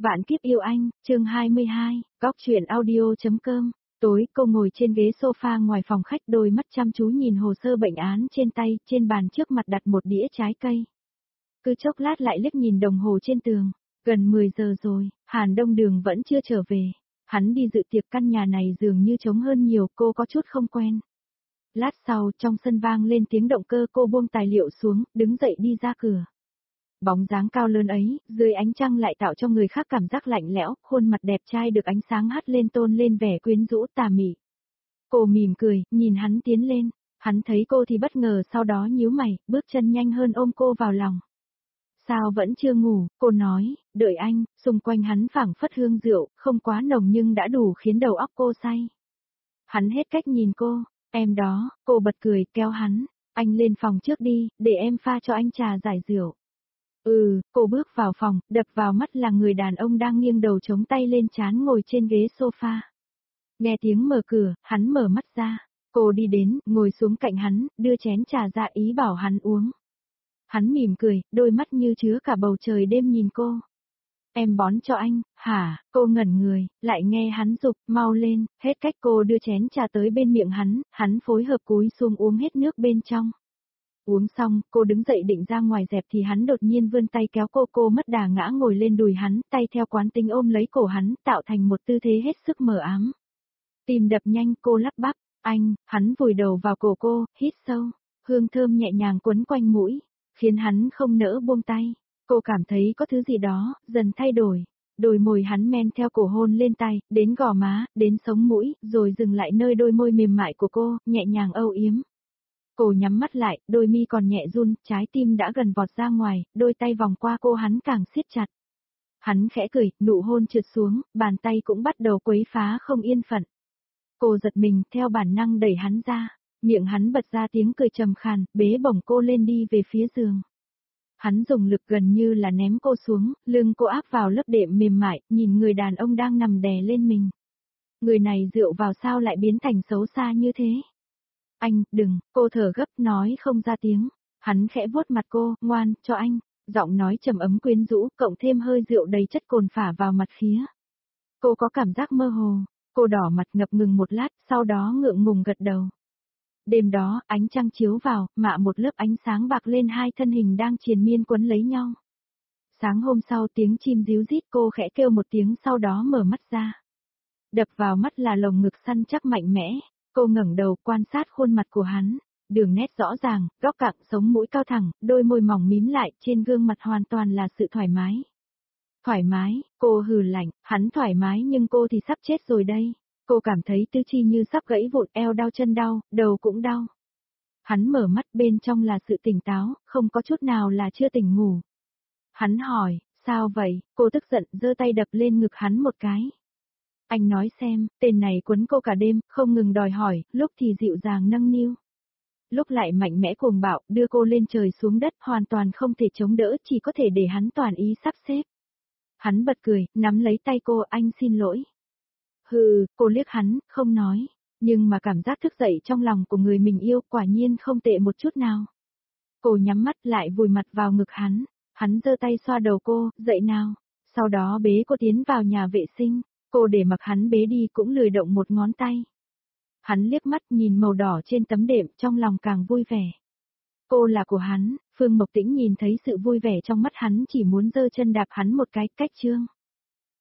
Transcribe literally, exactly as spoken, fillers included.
Vạn kiếp yêu anh, chương hai mươi hai, góc truyện audio.com. Tối, cô ngồi trên ghế sofa ngoài phòng khách, đôi mắt chăm chú nhìn hồ sơ bệnh án trên tay, trên bàn trước mặt đặt một đĩa trái cây. Cứ chốc lát lại liếc nhìn đồng hồ trên tường, gần mười giờ rồi, Hàn Đông Đường vẫn chưa trở về. Hắn đi dự tiệc, căn nhà này dường như trống hơn nhiều, cô có chút không quen. Lát sau, trong sân vang lên tiếng động cơ, cô buông tài liệu xuống, đứng dậy đi ra cửa. Bóng dáng cao lớn ấy, dưới ánh trăng lại tạo cho người khác cảm giác lạnh lẽo, khuôn mặt đẹp trai được ánh sáng hắt lên tôn lên vẻ quyến rũ tà mị. Cô mỉm cười, nhìn hắn tiến lên, hắn thấy cô thì bất ngờ, sau đó nhíu mày, bước chân nhanh hơn ôm cô vào lòng. Sao vẫn chưa ngủ, cô nói, đợi anh, xung quanh hắn phảng phất hương rượu, không quá nồng nhưng đã đủ khiến đầu óc cô say. Hắn hết cách nhìn cô, em đó, cô bật cười, kéo hắn, anh lên phòng trước đi, để em pha cho anh trà giải rượu. Ừ, cô bước vào phòng, đập vào mắt là người đàn ông đang nghiêng đầu chống tay lên trán ngồi trên ghế sofa. Nghe tiếng mở cửa, hắn mở mắt ra, cô đi đến, ngồi xuống cạnh hắn, đưa chén trà ra ý bảo hắn uống. Hắn mỉm cười, đôi mắt như chứa cả bầu trời đêm nhìn cô. Em bón cho anh, hả, cô ngẩn người, lại nghe hắn giục, mau lên, hết cách cô đưa chén trà tới bên miệng hắn, hắn phối hợp cúi xuống uống hết nước bên trong. Uống xong, cô đứng dậy định ra ngoài dẹp thì hắn đột nhiên vươn tay kéo cô, cô mất đà ngã ngồi lên đùi hắn, tay theo quán tính ôm lấy cổ hắn, tạo thành một tư thế hết sức mờ ám. Tim đập nhanh, cô lắp bắp, anh, hắn vùi đầu vào cổ cô, hít sâu, hương thơm nhẹ nhàng quấn quanh mũi, khiến hắn không nỡ buông tay. Cô cảm thấy có thứ gì đó, dần thay đổi. Đôi môi hắn men theo cổ hôn lên tay, đến gò má, đến sống mũi, rồi dừng lại nơi đôi môi mềm mại của cô, nhẹ nhàng âu yếm. Cô nhắm mắt lại, đôi mi còn nhẹ run, trái tim đã gần vọt ra ngoài, đôi tay vòng qua cô hắn càng siết chặt. Hắn khẽ cười, nụ hôn trượt xuống, bàn tay cũng bắt đầu quấy phá không yên phận. Cô giật mình, theo bản năng đẩy hắn ra, miệng hắn bật ra tiếng cười trầm khàn, bế bổng cô lên đi về phía giường. Hắn dùng lực gần như là ném cô xuống, lưng cô áp vào lớp đệm mềm mại, nhìn người đàn ông đang nằm đè lên mình. Người này dựa vào sao lại biến thành xấu xa như thế? Anh, đừng, cô thở gấp nói không ra tiếng. Hắn khẽ vuốt mặt cô, ngoan, cho anh. Giọng nói trầm ấm quyến rũ, cộng thêm hơi rượu đầy chất cồn phả vào mặt khía. Cô có cảm giác mơ hồ, cô đỏ mặt ngập ngừng một lát, sau đó ngượng ngùng gật đầu. Đêm đó, ánh trăng chiếu vào, mạ một lớp ánh sáng bạc lên hai thân hình đang triền miên quấn lấy nhau. Sáng hôm sau tiếng chim ríu rít, cô khẽ kêu một tiếng sau đó mở mắt ra. Đập vào mắt là lồng ngực săn chắc mạnh mẽ. Cô ngẩng đầu quan sát khuôn mặt của hắn, đường nét rõ ràng, góc cạnh sống mũi cao thẳng, đôi môi mỏng mím lại, trên gương mặt hoàn toàn là sự thoải mái. Thoải mái, cô hừ lạnh, hắn thoải mái nhưng cô thì sắp chết rồi đây. Cô cảm thấy tứ chi như sắp gãy vụn, eo đau chân đau, đầu cũng đau. Hắn mở mắt, bên trong là sự tỉnh táo, không có chút nào là chưa tỉnh ngủ. Hắn hỏi, sao vậy? Cô tức giận, giơ tay đập lên ngực hắn một cái. Anh nói xem, tên này quấn cô cả đêm, không ngừng đòi hỏi, lúc thì dịu dàng nâng niu. Lúc lại mạnh mẽ cuồng bạo, đưa cô lên trời xuống đất, hoàn toàn không thể chống đỡ, chỉ có thể để hắn toàn ý sắp xếp. Hắn bật cười, nắm lấy tay cô, anh xin lỗi. Hừ, cô liếc hắn, không nói, nhưng mà cảm giác thức dậy trong lòng của người mình yêu quả nhiên không tệ một chút nào. Cô nhắm mắt lại vùi mặt vào ngực hắn, hắn giơ tay xoa đầu cô, dậy nào, sau đó bế cô tiến vào nhà vệ sinh. Cô để mặc hắn bế đi cũng lười động một ngón tay. Hắn liếc mắt nhìn màu đỏ trên tấm đệm, trong lòng càng vui vẻ. Cô là của hắn, Phương Mộc Tĩnh nhìn thấy sự vui vẻ trong mắt hắn, chỉ muốn giơ chân đạp hắn một cái, cách chương.